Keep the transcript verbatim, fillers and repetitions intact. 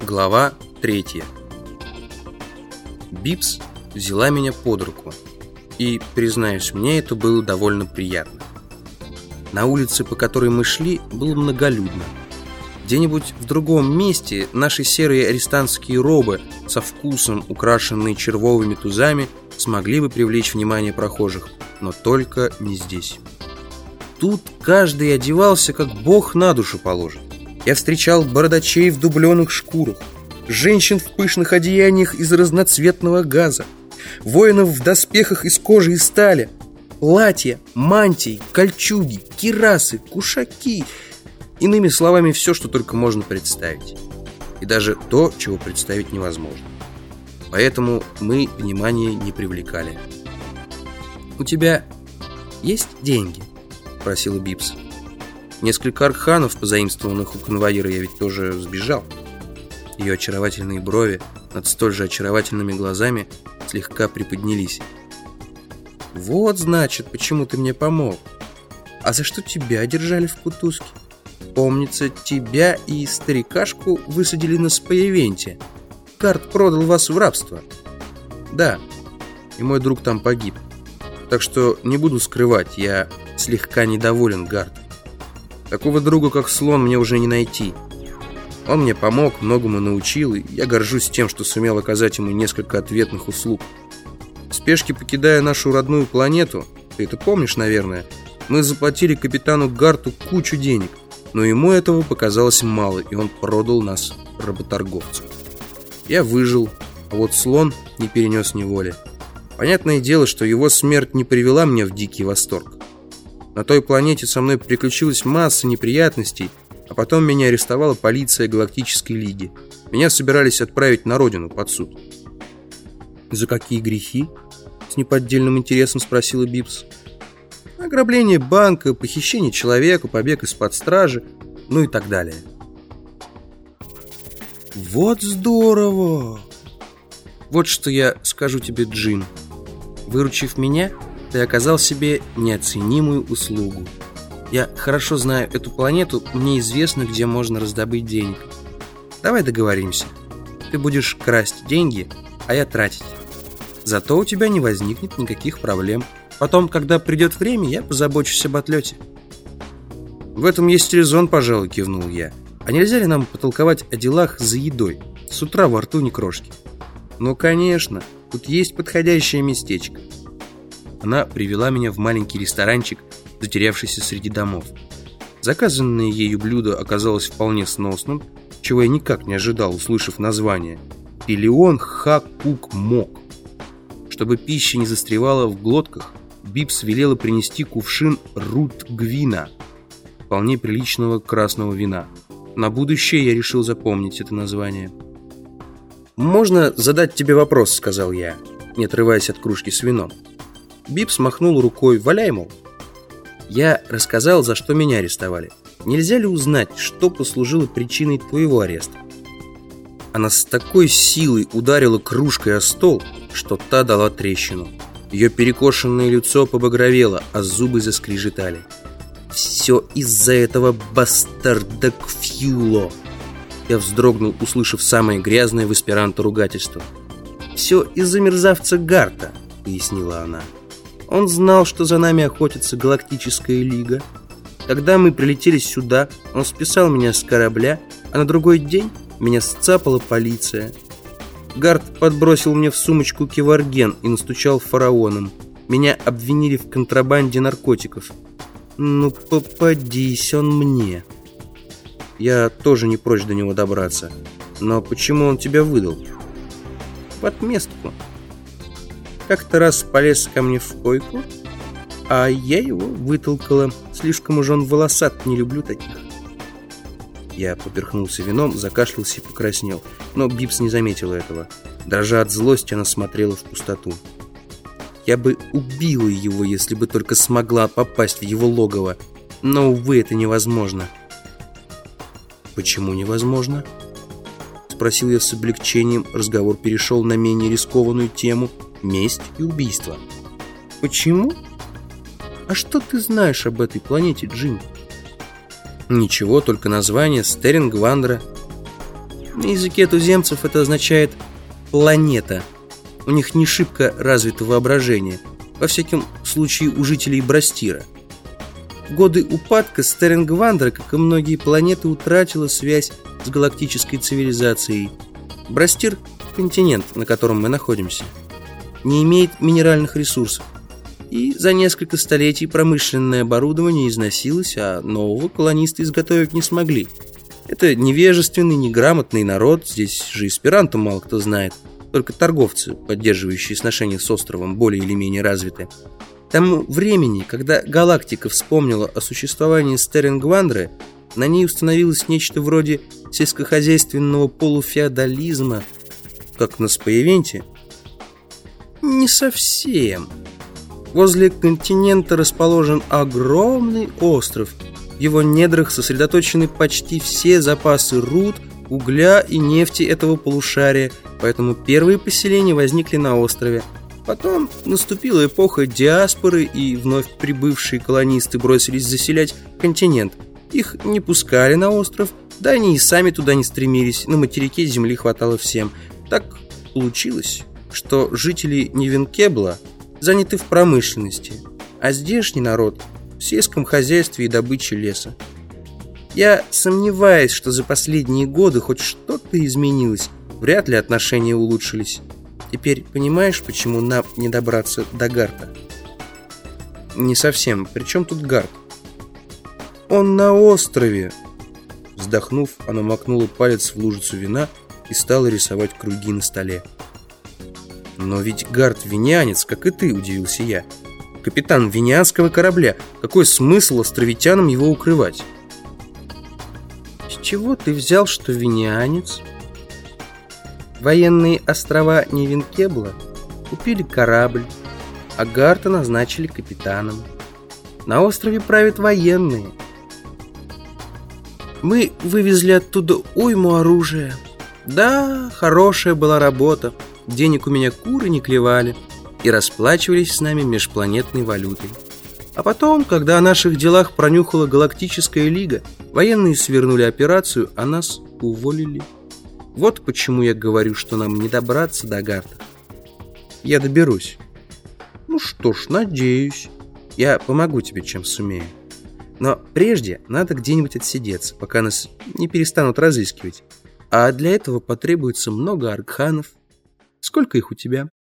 Глава третья. Бипс взяла меня под руку, и, признаюсь, мне это было довольно приятно. На улице, по которой мы шли, было многолюдно. Где-нибудь в другом месте наши серые арестантские робы, со вкусом украшенные червовыми тузами, смогли бы привлечь внимание прохожих, но только не здесь. Тут каждый одевался, как Бог на душу положит. Я встречал бородачей в дубленых шкурах, женщин в пышных одеяниях из разноцветного газа, воинов в доспехах из кожи и стали, платья, мантии, кольчуги, кирасы, кушаки. Иными словами, все, что только можно представить. И даже то, чего представить невозможно. Поэтому мы внимания не привлекали. «У тебя есть деньги?» — просила Бипс. Несколько арханов, позаимствованных у конвоира, я ведь тоже сбежал. Ее очаровательные брови над столь же очаровательными глазами слегка приподнялись. «Вот, значит, почему ты мне помог. А за что тебя держали в кутузке? Помнится, тебя и старикашку высадили на Спаевенте. Гард продал вас в рабство». «Да, и мой друг там погиб. Так что не буду скрывать, я слегка недоволен Гардом. Такого друга, как Слон, мне уже не найти. Он мне помог, многому научил, и я горжусь тем, что сумел оказать ему несколько ответных услуг. В спешке, покидая нашу родную планету, ты это помнишь, наверное, мы заплатили капитану Гарту кучу денег, но ему этого показалось мало, и он продал нас работорговцу. Я выжил, а вот Слон не перенес неволи. Понятное дело, что его смерть не привела меня в дикий восторг. На той планете со мной приключилась масса неприятностей, а потом меня арестовала полиция Галактической Лиги. Меня собирались отправить на родину под суд. «За какие грехи?» — с неподдельным интересом спросила Бипс. «Ограбление банка, похищение человека, побег из-под стражи, ну и так далее». «Вот здорово!» «Вот что я скажу тебе, Джим. Выручив меня, ты оказал себе неоценимую услугу. Я хорошо знаю эту планету, мне известно, где можно раздобыть денег. Давай договоримся. Ты будешь красть деньги, а я тратить. Зато у тебя не возникнет никаких проблем. Потом, когда придет время, я позабочусь об отлете». «В этом есть резон, пожалуй», — кивнул я. «А нельзя ли нам потолковать о делах за едой? С утра во рту ни крошки». «Ну, конечно, тут есть подходящее местечко». Она привела меня в маленький ресторанчик, затерявшийся среди домов. Заказанное ею блюдо оказалось вполне сносным, чего я никак не ожидал, услышав название. Пилеон Ха-Кук Мок. Чтобы пища не застревала в глотках, Бипс велела принести кувшин Рут-Гвина, вполне приличного красного вина. На будущее я решил запомнить это название. «Можно задать тебе вопрос?» — сказал я, не отрываясь от кружки с вином. Бипс махнул рукой. «Валяй, мол». «Я рассказал, за что меня арестовали. Нельзя ли узнать, что послужило причиной твоего ареста?» Она с такой силой ударила кружкой о стол, что та дала трещину. Ее перекошенное лицо побагровело, а зубы заскрежетали. «Все из-за этого бастарда Кфьюло!» Я вздрогнул, услышав самое грязное в эсперанто ругательство. «Все из-за мерзавца Гарта», — пояснила она. «Он знал, что за нами охотится Галактическая Лига. Когда мы прилетели сюда, он списал меня с корабля, а на другой день меня сцапала полиция. Гарт подбросил мне в сумочку кеварген и настучал фараоном. Меня обвинили в контрабанде наркотиков. Ну, попадись он мне. Я тоже не прочь до него добраться. Но почему он тебя выдал?» «В отместку. Как-то раз полез ко мне в койку, а я его вытолкала. Слишком уж он волосат, не люблю таких». Я поперхнулся вином, закашлялся и покраснел, но Бипс не заметила этого. Дрожа от злости, она смотрела в пустоту. Я бы убила его, если бы только смогла попасть в его логово, но, увы, это невозможно. «Почему невозможно?» — спросил я с облегчением. Разговор перешел на менее рискованную тему — месть и убийство. «Почему? А что ты знаешь об этой планете, Джим?» «Ничего, только название Стерингвандра». На языке туземцев это означает «планета». У них не шибко развито воображение, во всяком случае у жителей Брастира. В годы упадка Стерингвандер, как и многие планеты, утратила связь с галактической цивилизацией. Брастир – континент, на котором мы находимся, не имеет минеральных ресурсов. И за несколько столетий промышленное оборудование износилось, а нового колонисты изготовить не смогли. Это невежественный, неграмотный народ, здесь же эсперанто мало кто знает, только торговцы, поддерживающие сношения с островом, более или менее развиты. К тому времени, когда галактика вспомнила о существовании Стерингвандера, на ней установилось нечто вроде сельскохозяйственного полуфеодализма, как на Спаевенте. Не совсем. Возле континента расположен огромный остров. В его недрах сосредоточены почти все запасы руд, угля и нефти этого полушария, поэтому первые поселения возникли на острове. Потом наступила эпоха диаспоры, и вновь прибывшие колонисты бросились заселять континент. Их не пускали на остров, да они и сами туда не стремились, на материке земли хватало всем. Так получилось, что жители Нивенкебла заняты в промышленности, а здешний народ в сельском хозяйстве и добыче леса. Я сомневаюсь, что за последние годы хоть что-то изменилось, вряд ли отношения улучшились. Теперь понимаешь, почему нам не добраться до Гарта? Не совсем. При чем тут Гарт? Он на острове. Вздохнув, она макнула палец в лужицу вина и стала рисовать круги на столе. Но ведь Гарт винянец, как и ты, удивился я. Капитан винянского корабля. Какой смысл островитянам его укрывать? С чего ты взял, что винянец? Военные острова Нивенкебла купили корабль, а Гарта назначили капитаном. На острове правят военные. Мы вывезли оттуда уйму оружия. Да, хорошая была работа. Денег у меня куры не клевали. И расплачивались с нами межпланетной валютой. А потом, когда о наших делах пронюхала Галактическая Лига, военные свернули операцию, а нас уволили. Вот почему я говорю, что нам не добраться до Гарта. Я доберусь. Ну что ж, надеюсь. Я помогу тебе, чем сумею. Но прежде надо где-нибудь отсидеться, пока нас не перестанут разыскивать. А для этого потребуется много аркханов. Сколько их у тебя?